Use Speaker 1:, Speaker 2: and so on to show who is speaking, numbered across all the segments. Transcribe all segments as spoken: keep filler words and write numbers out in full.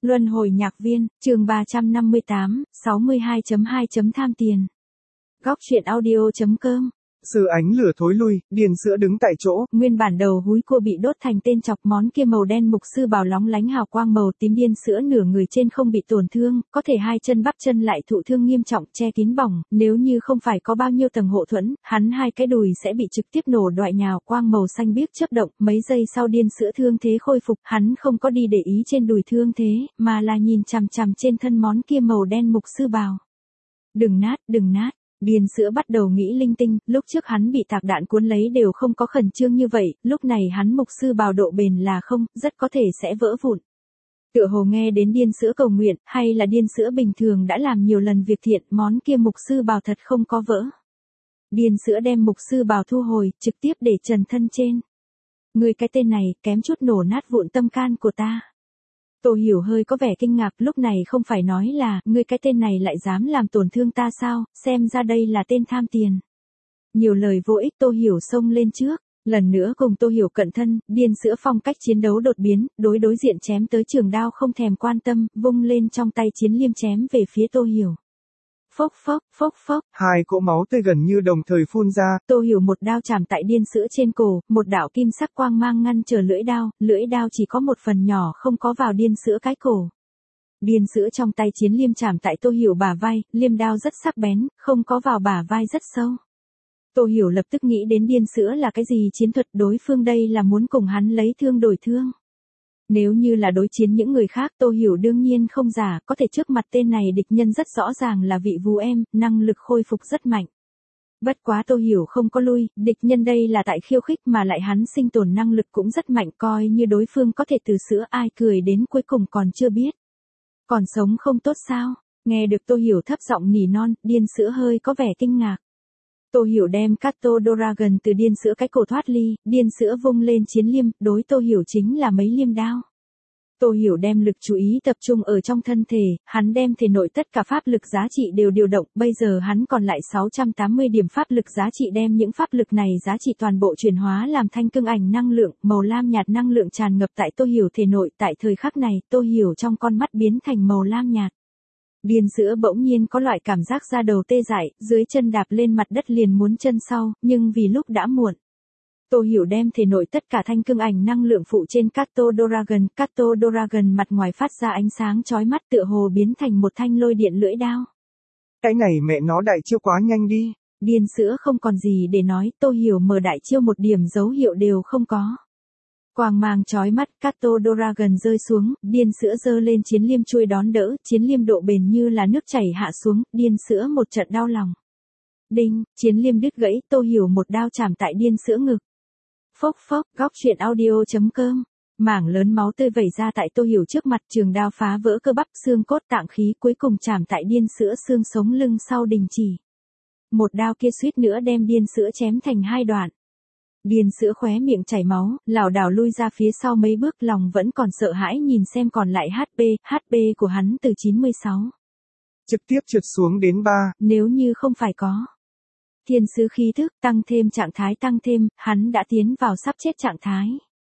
Speaker 1: Luân hồi nhạc viên, chương ba trăm năm mươi tám, sáu mươi hai chấm hai Tham tiền. Góc truyện audio chấm com.
Speaker 2: Sự ánh lửa thối lui, Điền Sữa đứng tại chỗ.
Speaker 1: Nguyên bản đầu húi cua bị đốt thành tên chọc, món kia màu đen mục sư bào lóng lánh hào quang màu tím. Điền Sữa nửa người trên không bị tổn thương, có thể hai chân bắp chân lại thụ thương nghiêm trọng, che kín bỏng, nếu như không phải có bao nhiêu tầng hộ thuẫn, hắn hai cái đùi sẽ bị trực tiếp nổ đoại nhào. Quang màu xanh biếc chớp động, mấy giây sau Điền Sữa thương thế khôi phục, hắn không có đi để ý trên đùi thương thế, mà là nhìn chằm chằm trên thân món kia màu đen mục sư bào. Đừng nát, đừng nát. Điền Sữa bắt đầu nghĩ linh tinh, lúc trước hắn bị tạc đạn cuốn lấy đều không có khẩn trương như vậy, lúc này hắn mục sư bào độ bền là không, rất có thể sẽ vỡ vụn. Tựa hồ nghe đến Điền Sữa cầu nguyện, hay là Điền Sữa bình thường đã làm nhiều lần việc thiện, món kia mục sư bào thật không có vỡ. Điền Sữa đem mục sư bào thu hồi, trực tiếp để trần thân trên. Người cái tên này, kém chút nổ nát vụn tâm can của ta. Tô Hiểu hơi có vẻ kinh ngạc, lúc này không phải nói là, ngươi cái tên này lại dám làm tổn thương ta sao, xem ra đây là tên tham tiền. Nhiều lời vô ích. Tô Hiểu xông lên trước, lần nữa cùng Tô Hiểu cận thân. Điền Sữa phong cách chiến đấu đột biến, đối đối diện chém tới trường đao không thèm quan tâm, vung lên trong tay chiến liêm chém về phía Tô Hiểu. Phốc phốc, phốc phốc.
Speaker 2: Hai cỗ máu tươi gần như đồng thời phun ra.
Speaker 1: Tô Hiểu một đao chạm tại Điền Sữa trên cổ, một đạo kim sắc quang mang ngăn trở lưỡi đao, lưỡi đao chỉ có một phần nhỏ không có vào Điền Sữa cái cổ. Điền Sữa trong tay chiến liêm chạm tại Tô Hiểu bả vai, liêm đao rất sắc bén, không có vào bả vai rất sâu. Tô Hiểu lập tức nghĩ đến Điền Sữa là cái gì chiến thuật, đối phương đây là muốn cùng hắn lấy thương đổi thương. Nếu như là đối chiến những người khác, Tô Hiểu đương nhiên không giả, có thể trước mặt tên này địch nhân rất rõ ràng là vị vú em, năng lực khôi phục rất mạnh. Bất quá Tô Hiểu không có lui, địch nhân đây là tại khiêu khích mà lại hắn sinh tồn năng lực cũng rất mạnh, coi như đối phương có thể từ sữa ai cười đến cuối cùng còn chưa biết. Còn sống không tốt sao? Nghe được Tô Hiểu thấp giọng nỉ non, Điền Sữa hơi có vẻ kinh ngạc. Tô Hiểu đem Kato Dragon từ Điền Sữa cái cổ thoát ly, Điền Sữa vung lên chiến liêm, đối Tô Hiểu chính là mấy liêm đao. Tô Hiểu đem lực chú ý tập trung ở trong thân thể, hắn đem thể nội tất cả pháp lực giá trị đều điều động, bây giờ hắn còn lại sáu trăm tám mươi điểm pháp lực giá trị, đem những pháp lực này giá trị toàn bộ chuyển hóa làm thanh cương ảnh năng lượng, màu lam nhạt năng lượng tràn ngập tại Tô Hiểu thể nội, tại thời khắc này, Tô Hiểu trong con mắt biến thành màu lam nhạt. Điền Sữa bỗng nhiên có loại cảm giác da đầu tê dại, dưới chân đạp lên mặt đất liền muốn chân sau, nhưng vì lúc đã muộn. Tô Hiểu đem thể nội tất cả thanh cương ảnh năng lượng phụ trên Kato Dragon, Kato Dragon mặt ngoài phát ra ánh sáng chói mắt tựa hồ biến thành một thanh lôi điện lưỡi đao.
Speaker 2: Cái này mẹ nó đại chiêu quá nhanh đi.
Speaker 1: Điền Sữa không còn gì để nói, Tô Hiểu mở đại chiêu một điểm dấu hiệu đều không có. Quang mang chói mắt, Kato Dragon rơi xuống, Điền Sữa giơ lên chiến liêm chuôi đón đỡ, chiến liêm độ bền như là nước chảy hạ xuống, Điền Sữa một trận đau lòng. Đinh, chiến liêm đứt gãy, Tô Hiểu một đao chạm tại Điền Sữa ngực. Phốc phốc, góc truyện audio chấm com. Mảng lớn máu tươi vẩy ra tại Tô Hiểu trước mặt, trường đao phá vỡ cơ bắp xương cốt tạng khí, cuối cùng chạm tại Điền Sữa xương sống lưng sau đình chỉ. Một đao kia suýt nữa đem Điền Sữa chém thành hai đoạn. Điền Sữa khóe miệng chảy máu, lảo đảo lui ra phía sau mấy bước, lòng vẫn còn sợ hãi nhìn xem còn lại hát pê, hát pê của hắn từ chín mươi sáu.
Speaker 2: Trực tiếp trượt xuống đến ba.
Speaker 1: Nếu như không phải có thiên sứ khí thức, tăng thêm trạng thái tăng thêm, hắn đã tiến vào sắp chết trạng thái.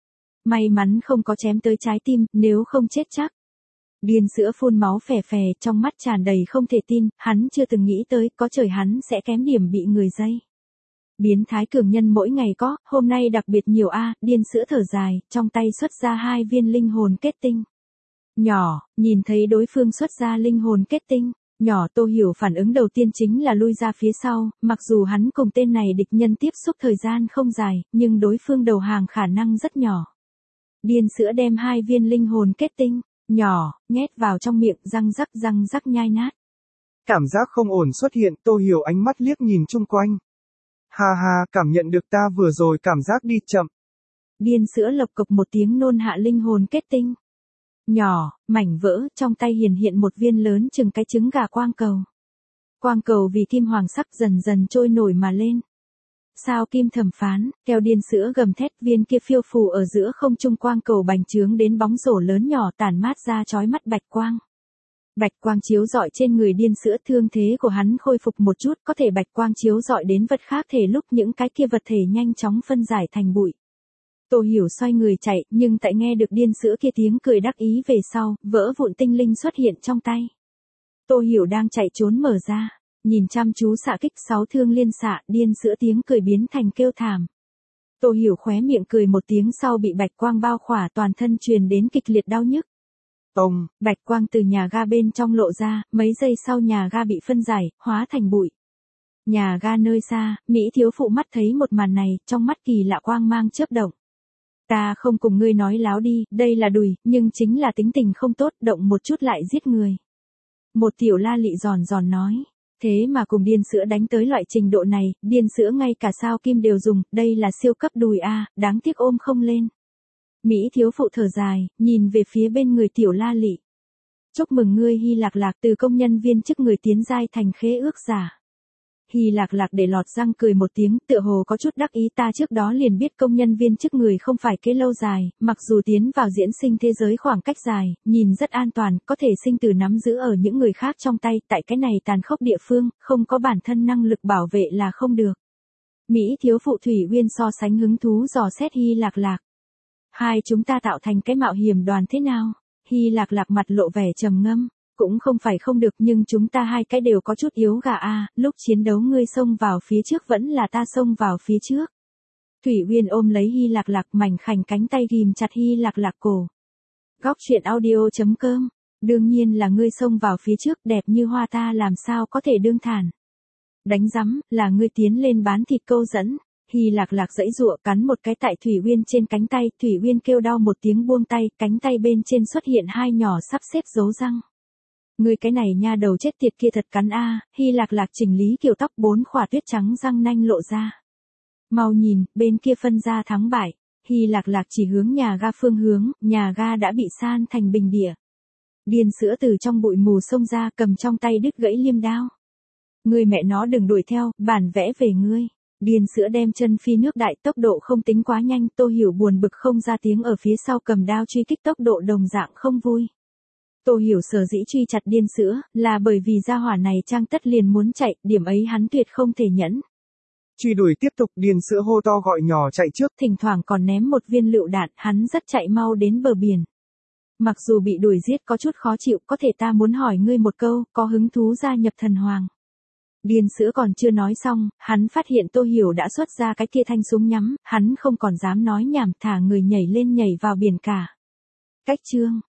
Speaker 1: May mắn không có chém tới trái tim, nếu không chết chắc. Điền Sữa phun máu phè phè, trong mắt tràn đầy không thể tin, hắn chưa từng nghĩ tới, có trời hắn sẽ kém điểm bị người dây. Biến thái cường nhân mỗi ngày có, hôm nay đặc biệt nhiều a. À, Điền Sữa thở dài, trong tay xuất ra hai viên linh hồn kết tinh. Nhỏ, nhìn thấy đối phương xuất ra linh hồn kết tinh. Nhỏ, Tô Hiểu phản ứng đầu tiên chính là lui ra phía sau, mặc dù hắn cùng tên này địch nhân tiếp xúc thời gian không dài, nhưng đối phương đầu hàng khả năng rất nhỏ. Điền Sữa đem hai viên linh hồn kết tinh, nhỏ, nhét vào trong miệng, răng rắc răng rắc nhai nát.
Speaker 2: Cảm giác không ổn xuất hiện, Tô Hiểu ánh mắt liếc nhìn chung quanh. Ha ha, cảm nhận được ta vừa rồi cảm giác đi chậm.
Speaker 1: Điền Sữa lộc cộc một tiếng nôn hạ linh hồn kết tinh. Nhỏ, mảnh vỡ, trong tay hiển hiện một viên lớn chừng cái trứng gà quang cầu. Quang cầu vì kim hoàng sắc dần dần trôi nổi mà lên. Sao kim thẩm phán, theo Điền Sữa gầm thét, viên kia phiêu phù ở giữa không trung quang cầu bành trướng đến bóng rổ lớn nhỏ tản mát ra chói mắt bạch quang. Bạch quang chiếu rọi trên người Điền Sữa, thương thế của hắn khôi phục một chút, có thể bạch quang chiếu rọi đến vật khác thể lúc những cái kia vật thể nhanh chóng phân giải thành bụi. Tô Hiểu xoay người chạy, nhưng tại nghe được điên sữa kia tiếng cười đắc ý về sau, vỡ vụn tinh linh xuất hiện trong tay. Tô Hiểu đang chạy trốn mở ra, nhìn chăm chú xạ kích sáu thương liên xạ, điên sữa tiếng cười biến thành kêu thảm. Tô Hiểu khóe miệng cười một tiếng sau bị bạch quang bao khỏa, toàn thân truyền đến kịch liệt đau nhức.
Speaker 2: Tông,
Speaker 1: bạch quang từ nhà ga bên trong lộ ra, mấy giây sau nhà ga bị phân giải, hóa thành bụi. Nhà ga nơi xa, Mỹ thiếu phụ mắt thấy một màn này, trong mắt kỳ lạ quang mang chớp động. Ta không cùng ngươi nói láo đi, đây là đùi, nhưng chính là tính tình không tốt, động một chút lại giết người. Một tiểu la lị giòn giòn nói, thế mà cùng điên sữa đánh tới loại trình độ này, điên sữa ngay cả sao kim đều dùng, đây là siêu cấp đùi a, đáng tiếc ôm không lên. Mỹ thiếu phụ thở dài, nhìn về phía bên người tiểu la lị. Chúc mừng ngươi Hy Lạc Lạc, từ công nhân viên chức người tiến giai thành khế ước giả. Hy Lạc Lạc để lọt răng cười một tiếng, tựa hồ có chút đắc ý, ta trước đó liền biết công nhân viên chức người không phải kế lâu dài, mặc dù tiến vào diễn sinh thế giới khoảng cách dài, nhìn rất an toàn, có thể sinh tử nắm giữ ở những người khác trong tay, tại cái này tàn khốc địa phương, không có bản thân năng lực bảo vệ là không được. Mỹ thiếu phụ Thủy Uyên so sánh hứng thú dò xét Hy Lạc Lạc. Hai chúng ta tạo thành cái mạo hiểm đoàn thế nào? Hy Lạc Lạc mặt lộ vẻ trầm ngâm. Cũng không phải không được, nhưng chúng ta hai cái đều có chút yếu gà a, lúc chiến đấu ngươi xông vào phía trước vẫn là ta xông vào phía trước. Thủy Uyên ôm lấy Hy Lạc Lạc, mảnh khảnh cánh tay ghim chặt Hy Lạc Lạc cổ. Góc truyện audio chấm com, đương nhiên là ngươi xông vào phía trước, đẹp như hoa ta làm sao có thể đương thản. Đánh rắm, là ngươi tiến lên bán thịt câu dẫn. Hy Lạc Lạc giãy giụa cắn một cái tại Thủy Uyên trên cánh tay, Thủy Uyên kêu đau một tiếng buông tay, cánh tay bên trên xuất hiện hai nhỏ sắp xếp dấu răng. Ngươi cái này nha đầu chết tiệt kia thật cắn a, Hy Lạc Lạc chỉnh lý kiểu tóc, bốn khỏa tuyết trắng răng nanh lộ ra. Mau nhìn, bên kia phân ra thắng bại. Hy Lạc Lạc chỉ hướng nhà ga phương hướng, nhà ga đã bị san thành bình địa. Điên sữa từ trong bụi mù xông ra, cầm trong tay đứt gãy liêm đao. Ngươi mẹ nó đừng đuổi theo, bản vẽ về ngươi. Điên sữa đem chân phi nước đại, tốc độ không tính quá nhanh, Tô Hiểu buồn bực không ra tiếng ở phía sau cầm đao truy kích, tốc độ đồng dạng không vui. Tô Hiểu sở dĩ truy chặt điên sữa, là bởi vì gia hỏa này trang tất liền muốn chạy, điểm ấy hắn tuyệt không thể nhẫn.
Speaker 2: Truy đuổi tiếp tục, điên sữa hô to gọi nhỏ chạy trước.
Speaker 1: Thỉnh thoảng còn ném một viên lựu đạn, hắn rất chạy mau đến bờ biển. Mặc dù bị đuổi giết có chút khó chịu, có thể ta muốn hỏi ngươi một câu, có hứng thú gia nhập thần hoàng. Điên sữa còn chưa nói xong, hắn phát hiện Tô Hiểu đã xuất ra cái kia thanh súng nhắm, hắn không còn dám nói nhảm, thả người nhảy lên nhảy vào biển cả. Cách chương